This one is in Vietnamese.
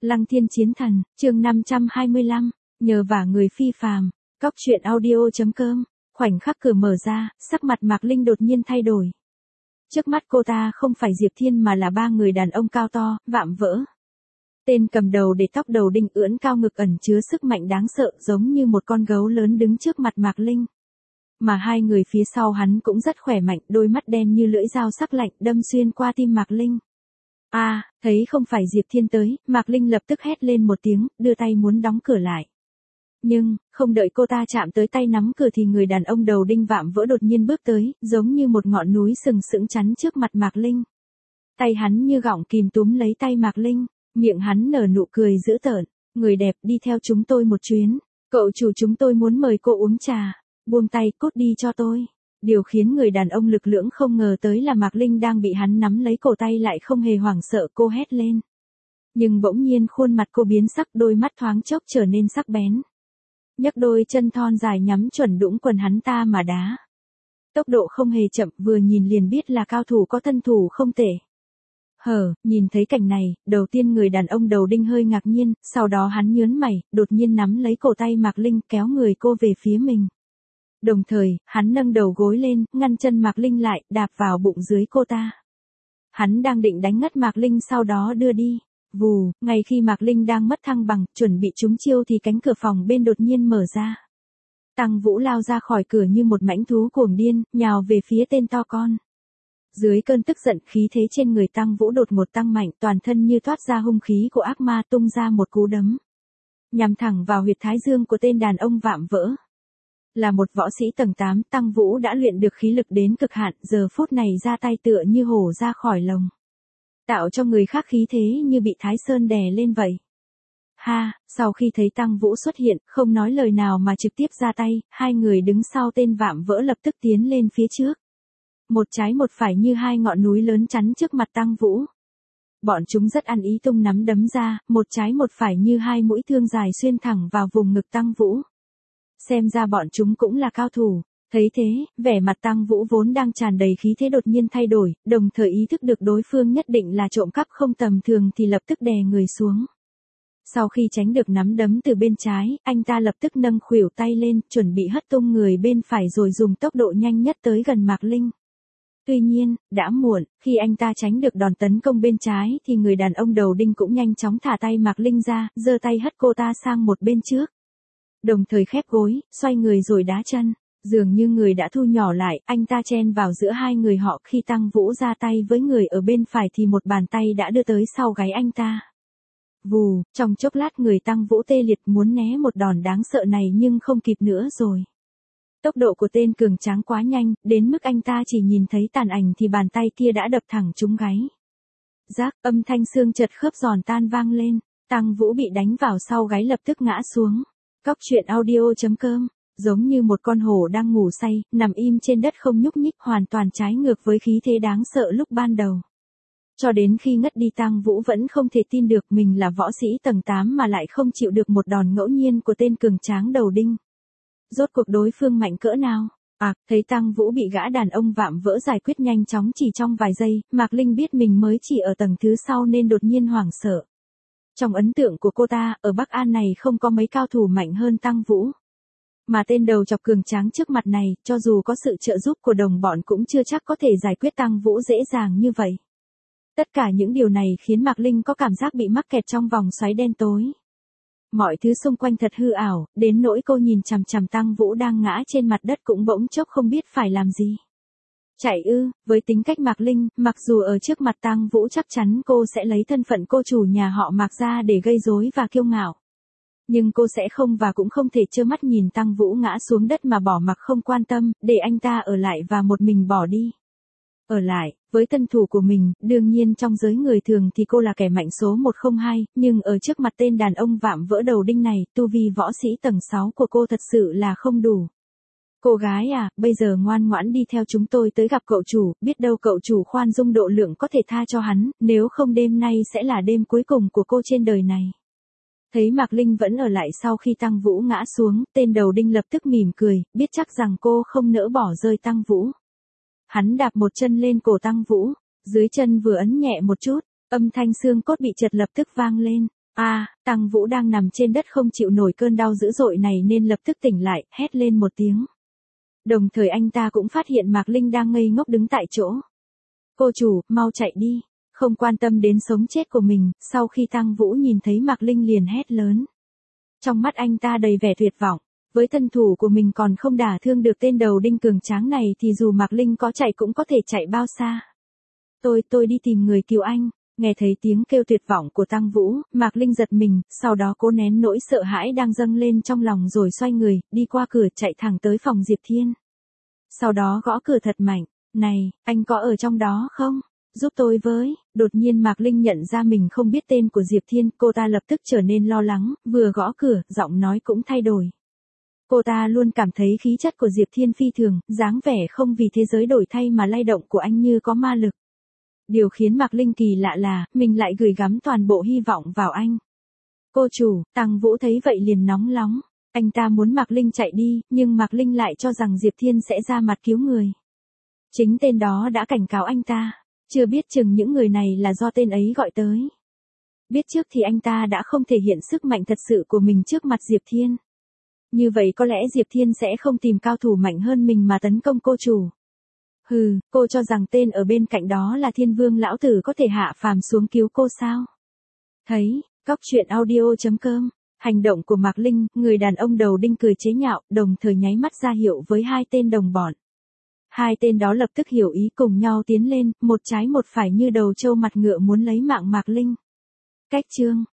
Lăng Thiên Chiến Thần, chương 525, nhờ vả người phi phàm, cóc truyện audio.com, khoảnh khắc cửa mở ra, sắc mặt Mạc Linh đột nhiên thay đổi. Trước mắt cô ta không phải Diệp Thiên mà là ba người đàn ông cao to, vạm vỡ. Tên cầm đầu để tóc đầu đinh ưỡn cao ngực ẩn chứa sức mạnh đáng sợ giống như một con gấu lớn đứng trước mặt Mạc Linh. Mà hai người phía sau hắn cũng rất khỏe mạnh, đôi mắt đen như lưỡi dao sắc lạnh đâm xuyên qua tim Mạc Linh. Thấy không phải Diệp Thiên tới, Mạc Linh lập tức hét lên một tiếng, đưa tay muốn đóng cửa lại. Nhưng, không đợi cô ta chạm tới tay nắm cửa thì người đàn ông đầu đinh vạm vỡ đột nhiên bước tới, giống như một ngọn núi sừng sững chắn trước mặt Mạc Linh. Tay hắn như gọng kìm túm lấy tay Mạc Linh, miệng hắn nở nụ cười dữ tợn, người đẹp đi theo chúng tôi một chuyến, cậu chủ chúng tôi muốn mời cô uống trà, buông tay cút đi cho tôi. Điều khiến người đàn ông lực lưỡng không ngờ tới là Mạc Linh đang bị hắn nắm lấy cổ tay lại không hề hoảng sợ, cô hét lên. Nhưng bỗng nhiên khuôn mặt cô biến sắc, đôi mắt thoáng chốc trở nên sắc bén. Nhấc đôi chân thon dài nhắm chuẩn đũng quần hắn ta mà đá. Tốc độ không hề chậm, vừa nhìn liền biết là cao thủ có thân thủ không tệ. Nhìn thấy cảnh này, đầu tiên người đàn ông đầu đinh hơi ngạc nhiên, sau đó hắn nhớn mày, đột nhiên nắm lấy cổ tay Mạc Linh kéo người cô về phía mình. Đồng thời, hắn nâng đầu gối lên, ngăn chân Mạc Linh lại, đạp vào bụng dưới cô ta. Hắn đang định đánh ngất Mạc Linh sau đó đưa đi. Vù, ngay khi Mạc Linh đang mất thăng bằng, chuẩn bị trúng chiêu thì cánh cửa phòng bên đột nhiên mở ra. Tăng Vũ lao ra khỏi cửa như một mãnh thú cuồng điên, nhào về phía tên to con. Dưới cơn tức giận, khí thế trên người Tăng Vũ đột ngột tăng mạnh, toàn thân như thoát ra hung khí của ác ma, tung ra một cú đấm. Nhằm thẳng vào huyệt thái dương của tên đàn ông vạm vỡ. Là một võ sĩ tầng 8, Tăng Vũ đã luyện được khí lực đến cực hạn, giờ phút này ra tay tựa như hổ ra khỏi lồng. Tạo cho người khác khí thế như bị Thái Sơn đè lên vậy. Sau khi thấy Tăng Vũ xuất hiện, không nói lời nào mà trực tiếp ra tay, hai người đứng sau tên vạm vỡ lập tức tiến lên phía trước. Một trái một phải như hai ngọn núi lớn chắn trước mặt Tăng Vũ. Bọn chúng rất ăn ý tung nắm đấm ra, một trái một phải như hai mũi thương dài xuyên thẳng vào vùng ngực Tăng Vũ. Xem ra bọn chúng cũng là cao thủ. Thấy thế, vẻ mặt Tăng Vũ vốn đang tràn đầy khí thế đột nhiên thay đổi, đồng thời ý thức được đối phương nhất định là trộm cắp không tầm thường thì lập tức đè người xuống. Sau khi tránh được nắm đấm từ bên trái, anh ta lập tức nâng khuỷu tay lên, chuẩn bị hất tung người bên phải rồi dùng tốc độ nhanh nhất tới gần Mạc Linh. Tuy nhiên, đã muộn, khi anh ta tránh được đòn tấn công bên trái thì người đàn ông đầu đinh cũng nhanh chóng thả tay Mạc Linh ra, giơ tay hất cô ta sang một bên trước. Đồng thời khép gối, xoay người rồi đá chân. Dường như người đã thu nhỏ lại, anh ta chen vào giữa hai người họ, khi Tăng Vũ ra tay với người ở bên phải thì một bàn tay đã đưa tới sau gáy anh ta. Vù, trong chốc lát người Tăng Vũ tê liệt muốn né một đòn đáng sợ này nhưng không kịp nữa rồi. Tốc độ của tên cường tráng quá nhanh, đến mức anh ta chỉ nhìn thấy tàn ảnh thì bàn tay kia đã đập thẳng trúng gáy. Rác, âm thanh xương chật khớp giòn tan vang lên, Tăng Vũ bị đánh vào sau gáy lập tức ngã xuống. Cóc truyện audio.com, giống như một con hổ đang ngủ say, nằm im trên đất không nhúc nhích, hoàn toàn trái ngược với khí thế đáng sợ lúc ban đầu. Cho đến khi ngất đi Tăng Vũ vẫn không thể tin được mình là võ sĩ tầng 8 mà lại không chịu được một đòn ngẫu nhiên của tên cường tráng đầu đinh. Rốt cuộc đối phương mạnh cỡ nào? Thấy Tăng Vũ bị gã đàn ông vạm vỡ giải quyết nhanh chóng chỉ trong vài giây, Mạc Linh biết mình mới chỉ ở tầng thứ sau nên đột nhiên hoảng sợ. Trong ấn tượng của cô ta, ở Bắc An này không có mấy cao thủ mạnh hơn Tăng Vũ. Mà tên đầu chọc cường tráng trước mặt này, cho dù có sự trợ giúp của đồng bọn cũng chưa chắc có thể giải quyết Tăng Vũ dễ dàng như vậy. Tất cả những điều này khiến Mạc Linh có cảm giác bị mắc kẹt trong vòng xoáy đen tối. Mọi thứ xung quanh thật hư ảo, đến nỗi cô nhìn chằm chằm Tăng Vũ đang ngã trên mặt đất cũng bỗng chốc không biết phải làm gì. Chạy ư? Với tính cách Mạc Linh, mặc dù ở trước mặt Tăng Vũ chắc chắn cô sẽ lấy thân phận cô chủ nhà họ Mạc ra để gây rối và kiêu ngạo. Nhưng cô sẽ không và cũng không thể trơ mắt nhìn Tăng Vũ ngã xuống đất mà bỏ mặc không quan tâm, để anh ta ở lại và một mình bỏ đi. Ở lại, với thân thủ của mình, đương nhiên trong giới người thường thì cô là kẻ mạnh số 102, nhưng ở trước mặt tên đàn ông vạm vỡ đầu đinh này, tu vi võ sĩ tầng 6 của cô thật sự là không đủ. Cô gái bây giờ ngoan ngoãn đi theo chúng tôi tới gặp cậu chủ, biết đâu cậu chủ khoan dung độ lượng có thể tha cho hắn, nếu không đêm nay sẽ là đêm cuối cùng của cô trên đời này. Thấy Mạc Linh vẫn ở lại sau khi Tăng Vũ ngã xuống, tên đầu đinh lập tức mỉm cười, biết chắc rằng cô không nỡ bỏ rơi Tăng Vũ. Hắn đạp một chân lên cổ Tăng Vũ, dưới chân vừa ấn nhẹ một chút, âm thanh xương cốt bị chật lập tức vang lên. Tăng Vũ đang nằm trên đất không chịu nổi cơn đau dữ dội này nên lập tức tỉnh lại, hét lên một tiếng. Đồng thời anh ta cũng phát hiện Mạc Linh đang ngây ngốc đứng tại chỗ. Cô chủ, mau chạy đi. Không quan tâm đến sống chết của mình, sau khi Tăng Vũ nhìn thấy Mạc Linh liền hét lớn. Trong mắt anh ta đầy vẻ tuyệt vọng. Với thân thủ của mình còn không đả thương được tên đầu đinh cường tráng này thì dù Mạc Linh có chạy cũng có thể chạy bao xa. Tôi đi tìm người cứu anh. Nghe thấy tiếng kêu tuyệt vọng của Tăng Vũ, Mạc Linh giật mình, sau đó cố nén nỗi sợ hãi đang dâng lên trong lòng rồi xoay người, đi qua cửa chạy thẳng tới phòng Diệp Thiên. Sau đó gõ cửa thật mạnh. Này, anh có ở trong đó không? Giúp tôi với. Đột nhiên Mạc Linh nhận ra mình không biết tên của Diệp Thiên, cô ta lập tức trở nên lo lắng, vừa gõ cửa, giọng nói cũng thay đổi. Cô ta luôn cảm thấy khí chất của Diệp Thiên phi thường, dáng vẻ không vì thế giới đổi thay mà lay động của anh như có ma lực. Điều khiến Mạc Linh kỳ lạ là, mình lại gửi gắm toàn bộ hy vọng vào anh. Cô chủ, Tăng Vũ thấy vậy liền nóng nóng. Anh ta muốn Mạc Linh chạy đi, nhưng Mạc Linh lại cho rằng Diệp Thiên sẽ ra mặt cứu người. Chính tên đó đã cảnh cáo anh ta, chưa biết chừng những người này là do tên ấy gọi tới. Biết trước thì anh ta đã không thể hiện sức mạnh thật sự của mình trước mặt Diệp Thiên. Như vậy có lẽ Diệp Thiên sẽ không tìm cao thủ mạnh hơn mình mà tấn công cô chủ. Hừ, cô cho rằng tên ở bên cạnh đó là Thiên Vương lão tử có thể hạ phàm xuống cứu cô sao? Thấy, coctruyện.audio.com, hành động của Mạc Linh, người đàn ông đầu đinh cười chế nhạo, đồng thời nháy mắt ra hiệu với hai tên đồng bọn. Hai tên đó lập tức hiểu ý cùng nhau tiến lên, một trái một phải như đầu trâu mặt ngựa muốn lấy mạng Mạc Linh. Cách chương